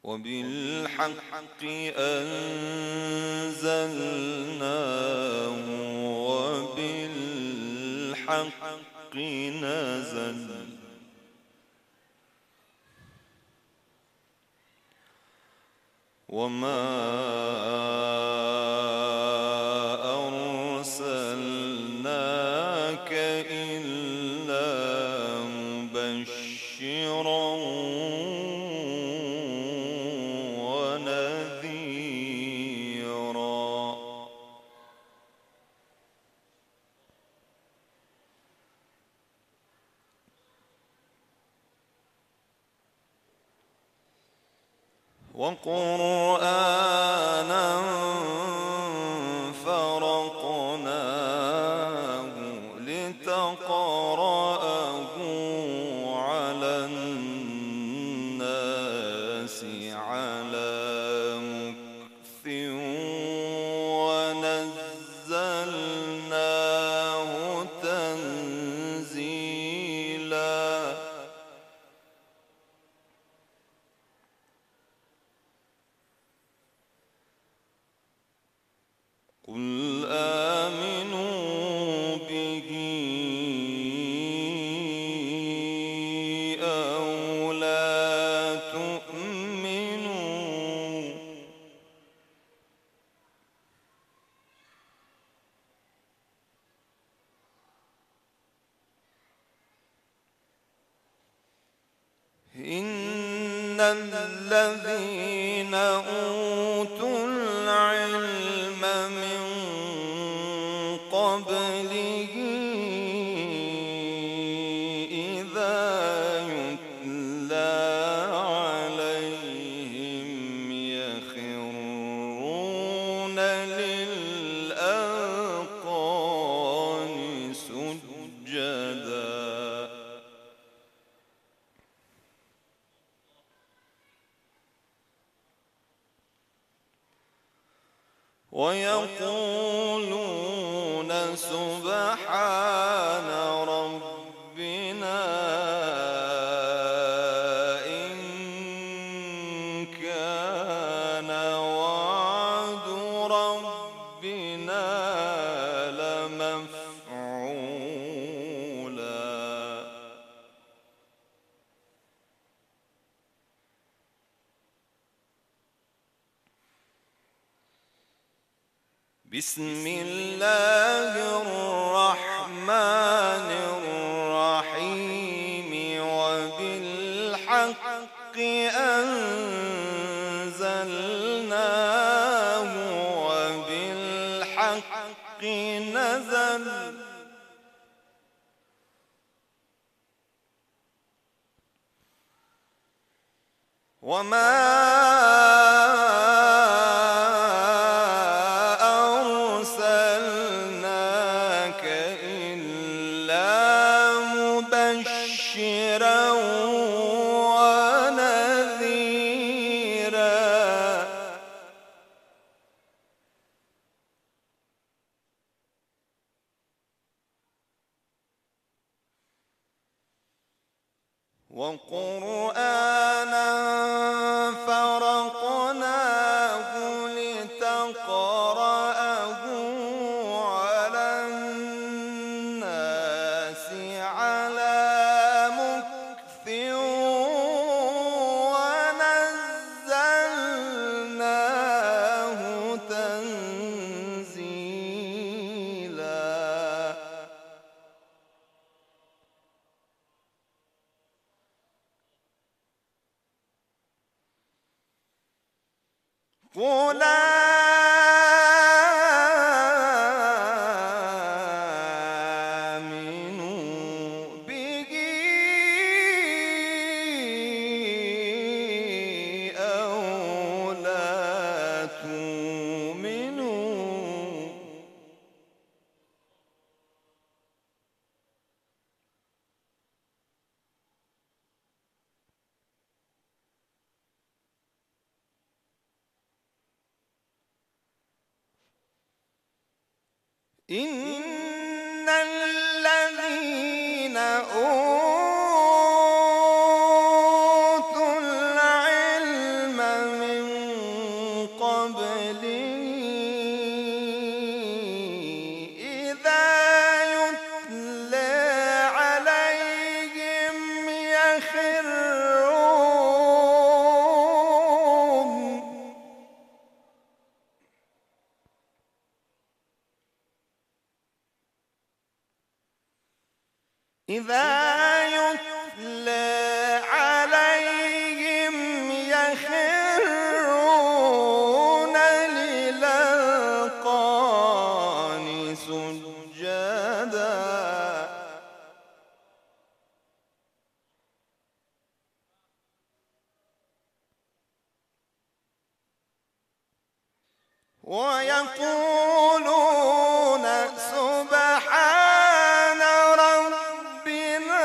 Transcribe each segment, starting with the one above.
وبالحق أنزلناه وبالحق نزل وما أرسلناك إلا مبشرا ونذيرا وقرآنا فرقناه لتقرأه على الناس على مكث ونزلناه تنزيلا قل آمنوا به أو لا تؤمنوا إن الذين أوتوا العلم من قبله إذا يتلى عليهم يخرون للأذقان سجدا ويقولون سبحان ربنا إن كان وعد ربنا لمفعولا بسم الله الرحمن الرحيم وبالحق أنزلناه وبالحق نزل وما أرسلناك إلا مبشرا ونذيرا وقرآنا فرقناه لتقرأه على الناس على مكث ونزلناه تنزيلا قل آمنوا به أو لا تؤمنوا إن الذين أوتوا العلم إذا يتلى عليهم يخرون للأذقان سجدا ويقولون سبحان ربنا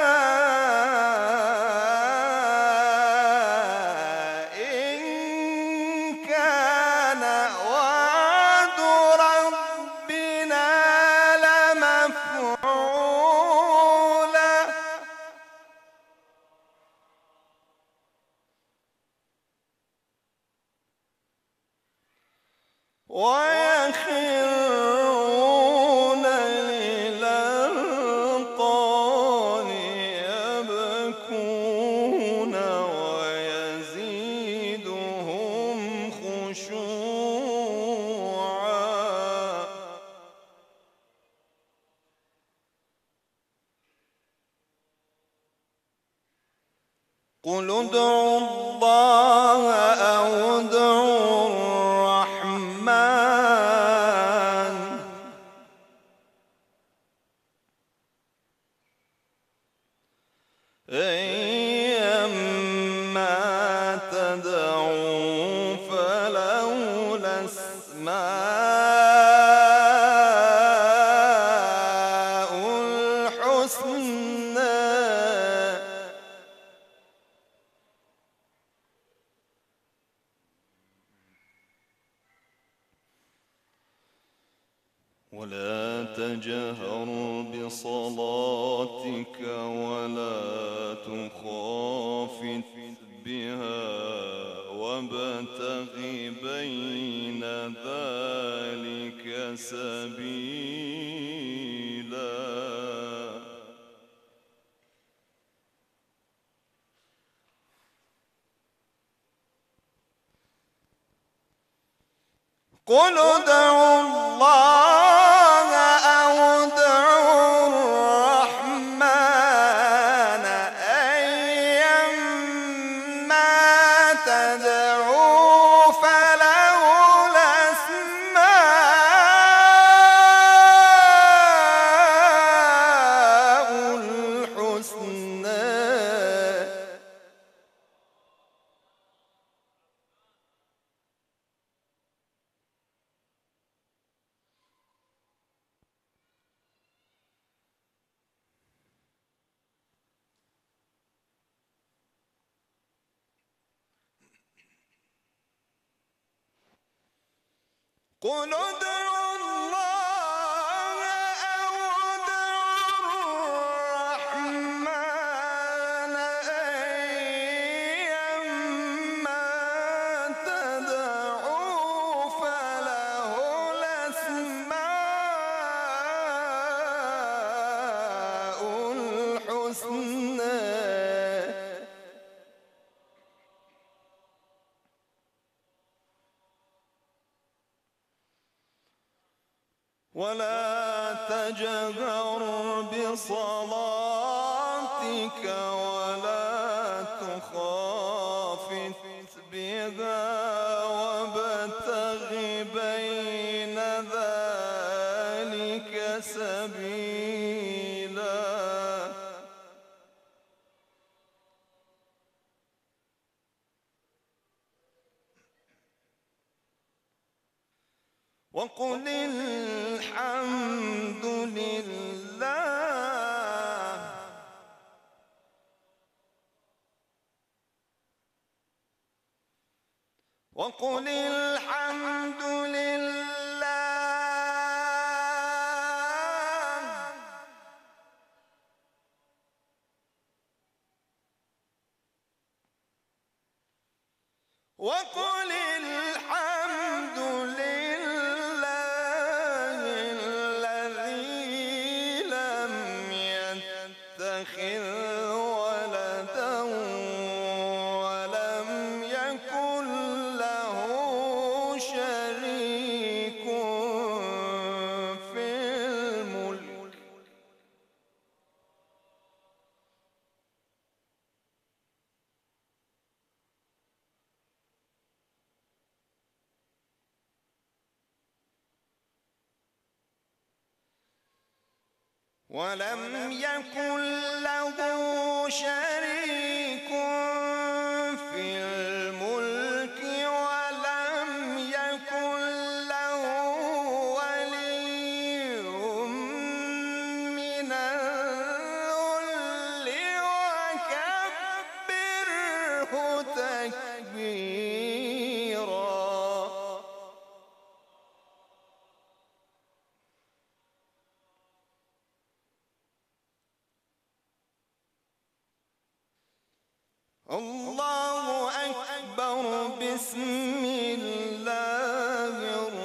إن كان وعد ربنا لمفعولا ويخرون للأذقان يبكون ويزيدهم خشوعا قل ادعوا الله أو ادعوا الرحمن أيما تدعوا فله الأسماء الحسنى ولا تجهر بصلاتك ولا تخافت بها وابتغ بين ذلك سبيلا قل ادعوا الله أو ادعوا الرحمن أيما تدعوا فله الأسماء الحسنى قل ادعوا الله أو ادعوا الرحمن أيما تدعوا فله الأسماء الحسنى ولا تجهر بصلاتك ولا تخافت بها وابتغ بين ذلك سبيلا وقل الحمد لله وقل الحمد لله وقل الحمد لله الذي لم يتخذ ولدا ولم يكن له شريك في الملك ولم يكن له شريك في الملك ولم يكن له ولي من الذل وكبره تكبيرا. الله أكبر. بسم الله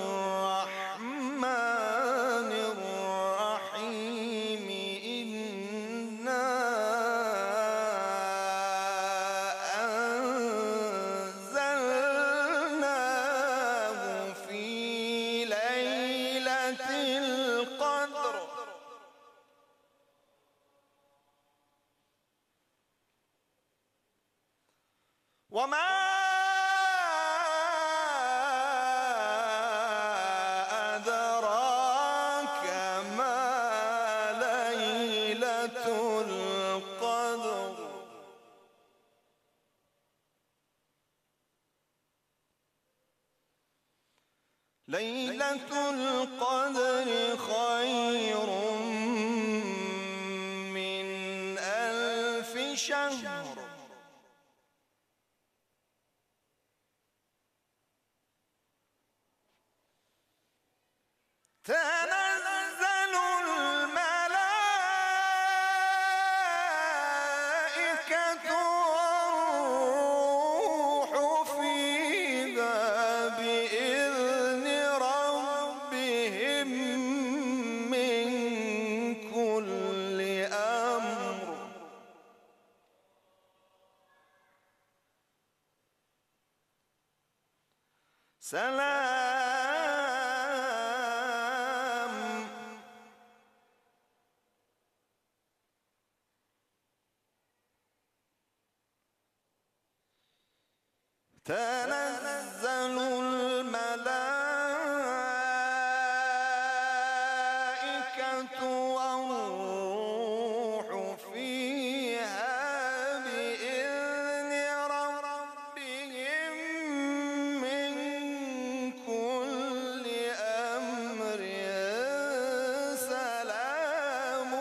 الرحمن الرحيم. إنا أنزلناه في ليلة القدر. وما أدراك ما ليلة القدر. ليلة القدر خير من 1000 شهر. تنزل الملائكة والروح فيها بإذن ربهم من كل أمر. سلام تنزل الملائكة والروح فيها بإذن ربهم من كل أمر. سلام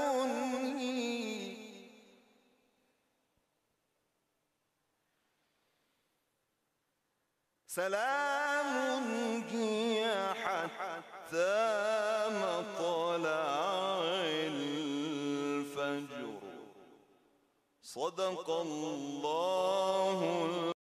سلام هي حتى مطلع الفجر. صدق الله